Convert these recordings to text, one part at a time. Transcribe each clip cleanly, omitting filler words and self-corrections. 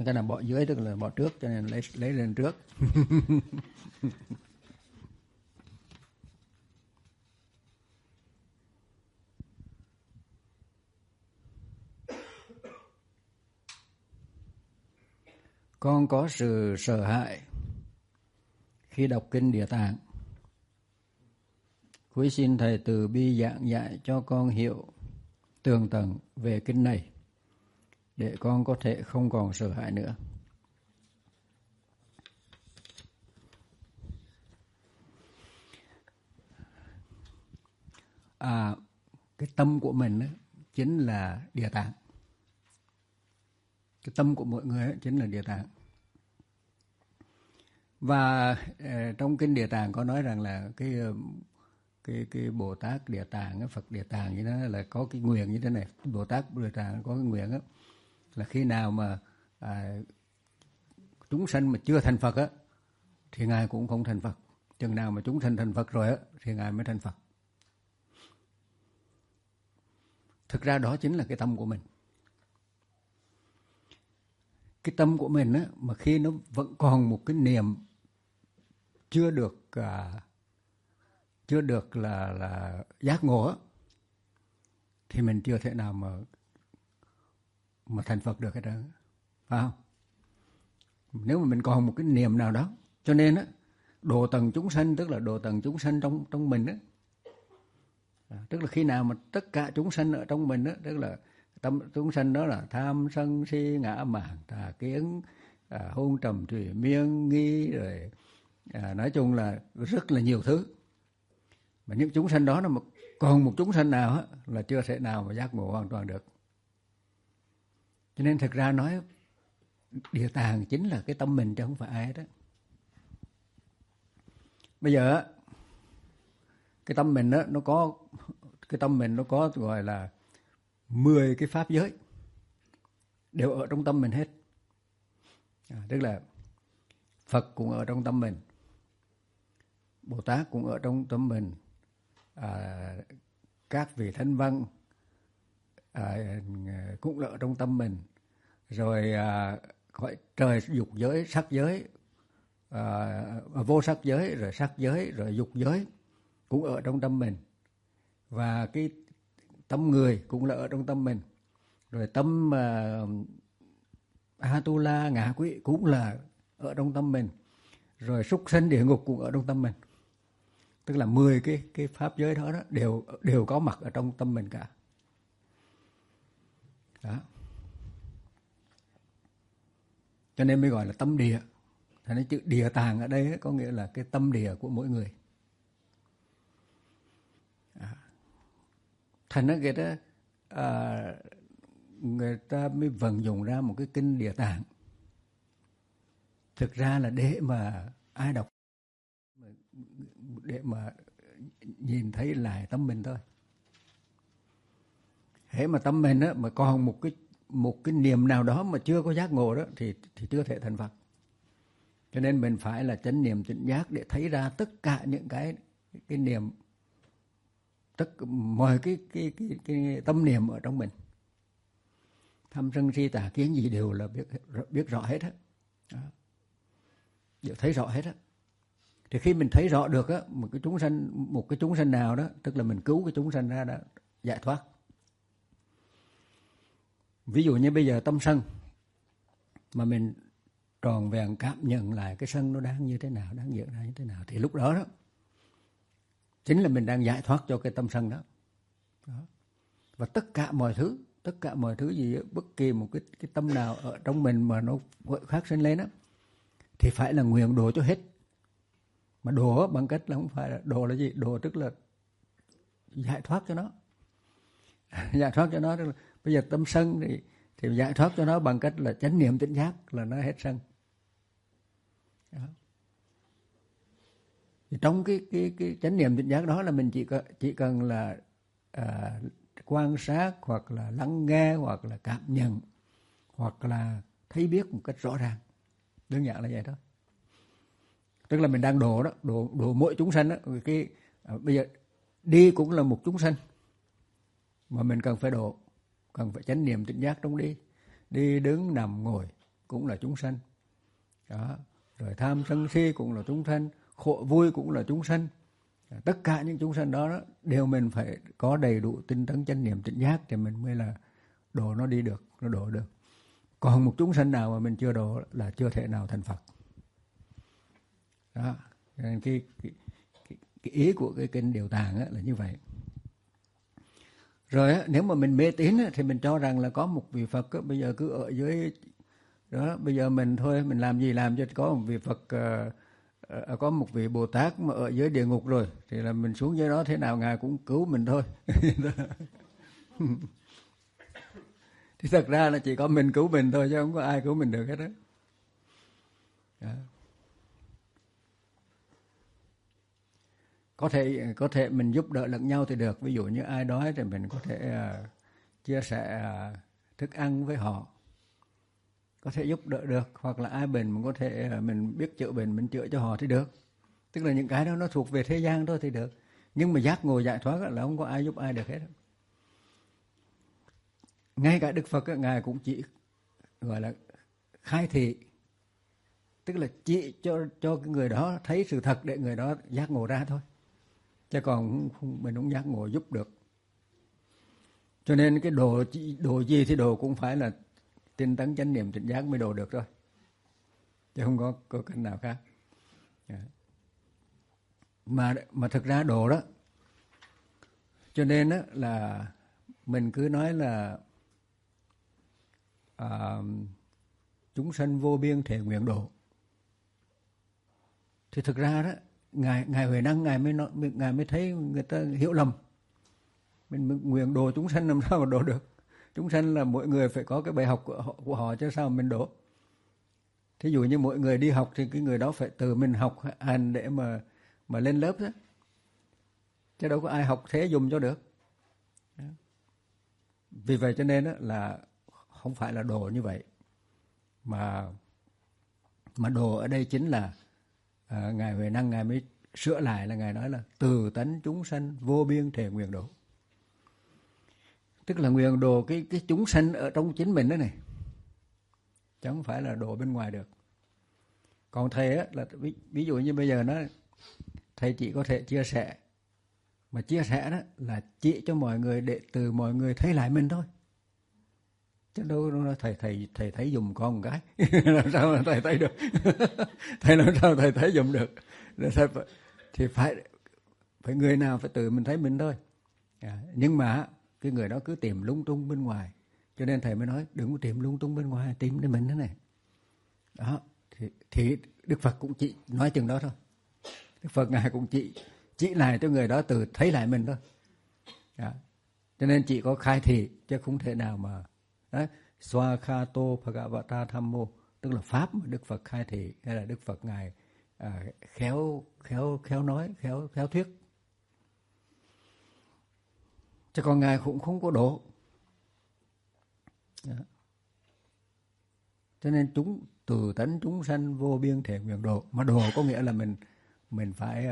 Cái nào bỏ dưới tức là bỏ trước, cho nên lấy lên trước. Con có sự sợ hãi khi đọc kinh Địa Tạng. Quý xin Thầy từ bi giảng dạy cho con hiểu tường tận về kinh này, để con có thể không còn sợ hãi nữa. Cái tâm của mình đó, chính là Địa Tạng. Cái tâm của mọi người đó, chính là Địa Tạng. Và trong kinh Địa Tạng có nói rằng là cái Bồ Tát Địa Tạng, cái Phật Địa Tạng như đó là có cái nguyện như thế này. Bồ Tát Địa Tạng có cái nguyện đó, là khi nào mà chúng sanh mà chưa thành Phật á, thì Ngài cũng không thành Phật. Chừng nào mà chúng sanh thành Phật rồi á, thì Ngài mới thành Phật. Thực ra đó chính là cái tâm của mình. Cái tâm của mình á, mà khi nó vẫn còn một cái niềm chưa được là giác ngộ á, thì mình chưa thể nào mà thành Phật được hết trơn, phải không? Nếu mà mình còn một cái niềm nào đó, cho nên á, độ tầng chúng sanh tức là độ tầng chúng sanh trong mình á, tức là khi nào mà tất cả chúng sanh ở trong mình á, tức là tâm chúng sanh đó là tham sân si ngã mạn tà kiến, hôn trầm thủy miên nghi, rồi nói chung là rất là nhiều thứ. Mà những chúng sanh đó, mà còn một chúng sanh nào á, là chưa thể nào mà giác ngộ hoàn toàn được. Cho nên thực ra nói Địa Tạng chính là cái tâm mình chứ không phải ai đó. Bây giờ cái tâm mình đó, nó có gọi là 10 cái pháp giới đều ở trong tâm mình hết. Tức là Phật cũng ở trong tâm mình, Bồ Tát cũng ở trong tâm mình, các vị thánh văn cũng ở trong tâm mình, rồi cõi trời dục giới, sắc giới, vô sắc giới, rồi sắc giới, rồi dục giới cũng ở trong tâm mình. Và cái tâm người cũng là ở trong tâm mình. Rồi tâm Atula, ngạ quỷ cũng là ở trong tâm mình. Rồi súc sanh địa ngục cũng ở trong tâm mình. Tức là 10 cái pháp giới đó, đều có mặt ở trong tâm mình cả. Đó. Cho nên mới gọi là tâm địa. Thành ra chữ Địa Tạng ở đây có nghĩa là cái tâm địa của mỗi người. Thành ra người ta mới vận dụng ra một cái kinh Địa Tạng. Thực ra là để mà ai đọc, để mà nhìn thấy lại tâm mình thôi. Hễ mà tâm mình á, mà còn một cái niềm nào đó mà chưa có giác ngộ đó, thì chưa thể thành Phật. Cho nên mình phải là chánh niệm tỉnh giác để thấy ra tất cả những cái niềm, mọi cái tâm niệm ở trong mình. Tham sân si tà kiến gì đều là biết rõ hết á. Đều thấy rõ hết á. Thì khi mình thấy rõ được á, một cái chúng sanh nào đó, tức là mình cứu cái chúng sanh ra đó, giải thoát. Ví dụ như bây giờ tâm sân, mà mình tròn vẹn cảm nhận lại cái sân nó đang như thế nào, đang diễn ra như thế nào, thì lúc đó đó chính là mình đang giải thoát cho cái tâm sân đó. Và tất cả mọi thứ gì, bất kỳ một cái tâm nào ở trong mình mà nó phát sinh lên đó, thì phải là nguyện độ cho hết. Mà độ bằng cách là không phải là độ là gì? Độ tức là giải thoát cho nó. Giải thoát cho nó, tức là bây giờ tâm sân thì giải thoát cho nó bằng cách là chánh niệm tỉnh giác là nó hết sân. Đó. Thì trong cái chánh niệm tỉnh giác đó là mình chỉ cần là quan sát, hoặc là lắng nghe, hoặc là cảm nhận, hoặc là thấy biết một cách rõ ràng. Đơn giản là vậy thôi. Tức là mình đang độ đó, độ mỗi chúng sanh đó. Bây giờ đi cũng là một chúng sanh mà mình cần phải độ, cần phải chánh niệm tỉnh giác trong đi đứng nằm ngồi cũng là chúng sanh. Đó. Rồi tham sân si cũng là chúng sanh, khổ vui cũng là chúng sanh. Tất cả những chúng sanh đó đều mình phải có đầy đủ tinh tấn chánh niệm tỉnh giác thì mình mới là độ nó đi được, nó độ được. Còn một chúng sanh nào mà mình chưa độ là chưa thể nào thành Phật. Đó. Nên cái ý của cái kinh Điều Tạng là như vậy. Rồi nếu mà mình mê tín thì mình cho rằng là có một vị Phật bây giờ cứ ở dưới đó, bây giờ mình thôi, mình làm gì làm cho có một vị Phật, có một vị Bồ Tát mà ở dưới địa ngục rồi thì là mình xuống dưới đó thế nào ngài cũng cứu mình thôi. Thì thật ra là chỉ có mình cứu mình thôi chứ không có ai cứu mình được hết đó. Có thể mình giúp đỡ lẫn nhau thì được. Ví dụ như ai đói thì mình có thể chia sẻ thức ăn với họ, có thể giúp đỡ được. Hoặc là ai bệnh mình có thể mình biết chữa bệnh mình chữa cho họ thì được. Tức là những cái đó nó thuộc về thế gian thôi thì được. Nhưng mà giác ngộ giải thoát là không có ai giúp ai được hết. Ngay cả Đức Phật ngài cũng chỉ gọi là khai thị, tức là chỉ cho cái người đó thấy sự thật để người đó giác ngộ ra thôi. Chứ còn mình không giác ngộ giúp được. Cho nên cái đồ gì thì đồ cũng phải là tinh tấn chánh niệm tỉnh giác mới đồ được thôi. Chứ không có cách nào khác. Mà thực ra đồ đó, cho nên đó là mình cứ nói là chúng sanh vô biên thể nguyện độ. Thì thực ra đó ngài Huệ Năng ngài mới thấy người ta hiểu lầm. Mình nguyện độ chúng sanh làm sao mà độ được? Chúng sanh là mỗi người phải có cái bài học của họ chứ sao mình độ. Thí dụ như mỗi người đi học thì cái người đó phải tự mình học hành để mà lên lớp đó. Chứ đâu có ai học thế dùng cho được. Vì vậy cho nên là không phải là độ như vậy. Mà độ ở đây chính là ngài Huệ Năng ngài mới sửa lại là ngài nói là từ tánh chúng sanh vô biên thể nguyện độ. Tức là nguyện độ cái chúng sanh ở trong chính mình đó này, chứ không phải là độ bên ngoài được. Còn thầy á, là ví dụ như bây giờ nó thầy chỉ có thể chia sẻ, mà chia sẻ đó là chỉ cho mọi người để từ mọi người thấy lại mình thôi. Chứ đâu thầy thấy dùm con một cái làm sao mà thầy thấy được. Thầy làm sao thầy thấy dùm được. Thì phải người nào phải tự mình thấy mình thôi. Nhưng mà cái người đó cứ tìm lung tung bên ngoài, cho nên thầy mới nói đừng có tìm lung tung bên ngoài, tìm đến mình thế này. Đó thì Đức Phật cũng chỉ nói chừng đó thôi. Đức Phật ngài cũng chỉ lại cho người đó từ thấy lại mình thôi. Cho nên chỉ có khai thị chứ không thể nào mà Swakhato Bhagavata Thammo, tức là pháp mà Đức Phật khai thị, hay là Đức Phật ngài khéo nói, khéo thuyết. Chứ còn ngài cũng không có độ. Cho nên chúng từ tánh chúng sanh vô biên thể nguyện độ. Mà độ có nghĩa là mình phải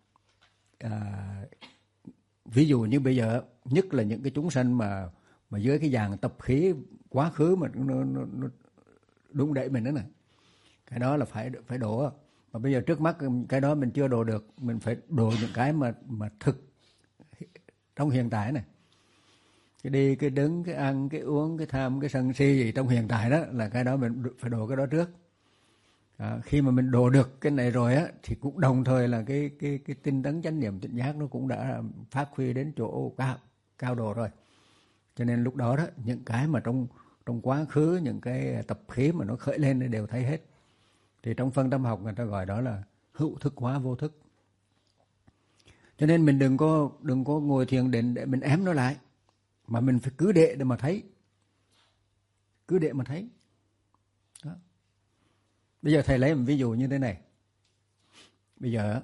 ví dụ như bây giờ nhất là những cái chúng sanh mà dưới cái dạng tập khí quá khứ mà nó đụng đẩy mình đó này, cái đó là phải độ. Mà bây giờ trước mắt cái đó mình chưa độ được, mình phải độ những cái mà thực trong hiện tại này. Cái đi, cái đứng, cái ăn, cái uống, cái tham, cái sân si gì trong hiện tại đó là cái đó mình phải độ cái đó trước. Khi mà mình độ được cái này rồi á thì cũng đồng thời là cái tinh tấn chánh niệm tỉnh giác nó cũng đã phát huy đến chỗ cao độ rồi. Cho nên lúc đó những cái mà trong quá khứ, những cái tập khí mà nó khởi lên đều thấy hết. Thì trong phân tâm học người ta gọi đó là hữu thức hóa vô thức. Cho nên mình đừng có ngồi thiền định để mình ém nó lại, mà mình phải cứ để mà thấy. Cứ để mà thấy. Đó. Bây giờ thầy lấy một ví dụ như thế này. Bây giờ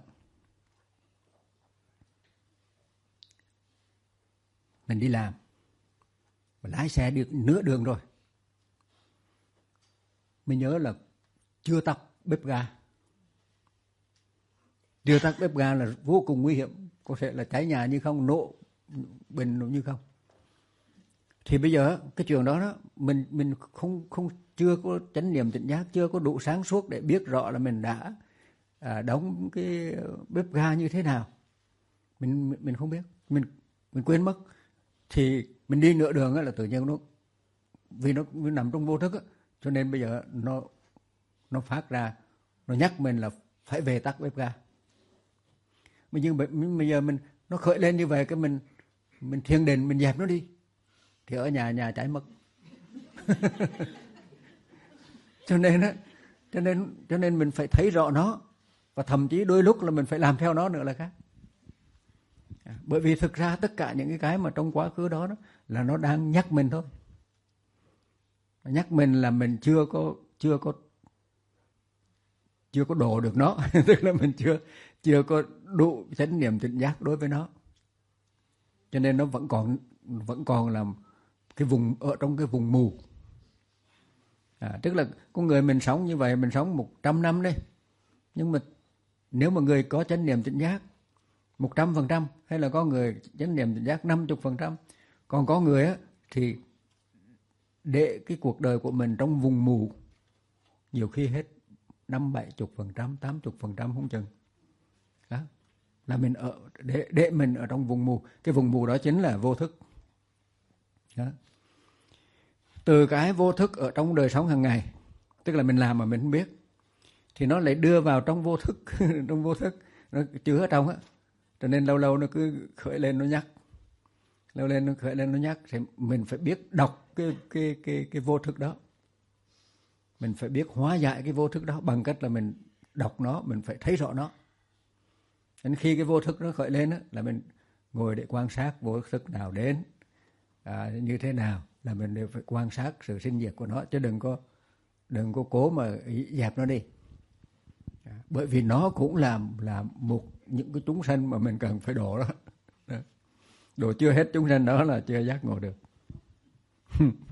mình đi làm, mà lái xe được nửa đường rồi, mình nhớ là chưa tắt bếp ga. Chưa tắt bếp ga là vô cùng nguy hiểm, có thể là cháy nhà như không, nổ bình như không. Thì bây giờ cái trường đó mình không chưa có chánh niệm tỉnh giác, chưa có đủ sáng suốt để biết rõ là mình đã đóng cái bếp ga như thế nào. Mình không biết, mình quên mất. Thì mình đi nửa đường là tự nhiên vì nó nằm trong vô thức á, cho nên bây giờ nó phát ra, nó nhắc mình là phải về tắt bếp ga. Bây giờ nó khởi lên như vậy, cái mình thiền định, mình dẹp nó đi, thì ở nhà cháy mất. cho nên mình phải thấy rõ nó, và thậm chí đôi lúc là mình phải làm theo nó nữa là khác. Bởi vì thực ra tất cả những cái mà trong quá khứ đó là nó đang nhắc mình thôi. Nhắc mình là mình chưa có độ được nó, tức là mình chưa có đủ chánh niệm tỉnh giác đối với nó. Cho nên nó vẫn còn là cái vùng, ở trong cái vùng mù. Tức là con người mình sống như vậy, mình sống 100 năm đi, nhưng mà nếu mà người có chánh niệm tỉnh giác 100%, hay là có người chánh niệm tỉnh giác 50%, còn có người á thì để cái cuộc đời của mình trong vùng mù, nhiều khi hết 50-70%, 80% không chừng. Đó là mình để mình ở trong vùng mù. Cái vùng mù đó chính là vô thức. Đó. Từ cái vô thức ở trong đời sống hàng ngày, tức là mình làm mà mình không biết, thì nó lại đưa vào trong vô thức. Trong vô thức nó chứa ở trong á, cho nên lâu lâu nó cứ khởi lên nó nhắc, thì mình phải biết đọc cái vô thức đó. Mình phải biết hóa giải cái vô thức đó bằng cách là mình đọc nó, mình phải thấy rõ nó. Đến khi cái vô thức nó khởi lên á, là mình ngồi để quan sát vô thức nào đến, như thế nào, là mình đều phải quan sát sự sinh diệt của nó, chứ đừng có cố mà dẹp nó đi. Bởi vì nó cũng là những cái chúng sanh mà mình cần phải độ đó. Độ chưa hết chúng sanh đó là chưa giác ngộ được.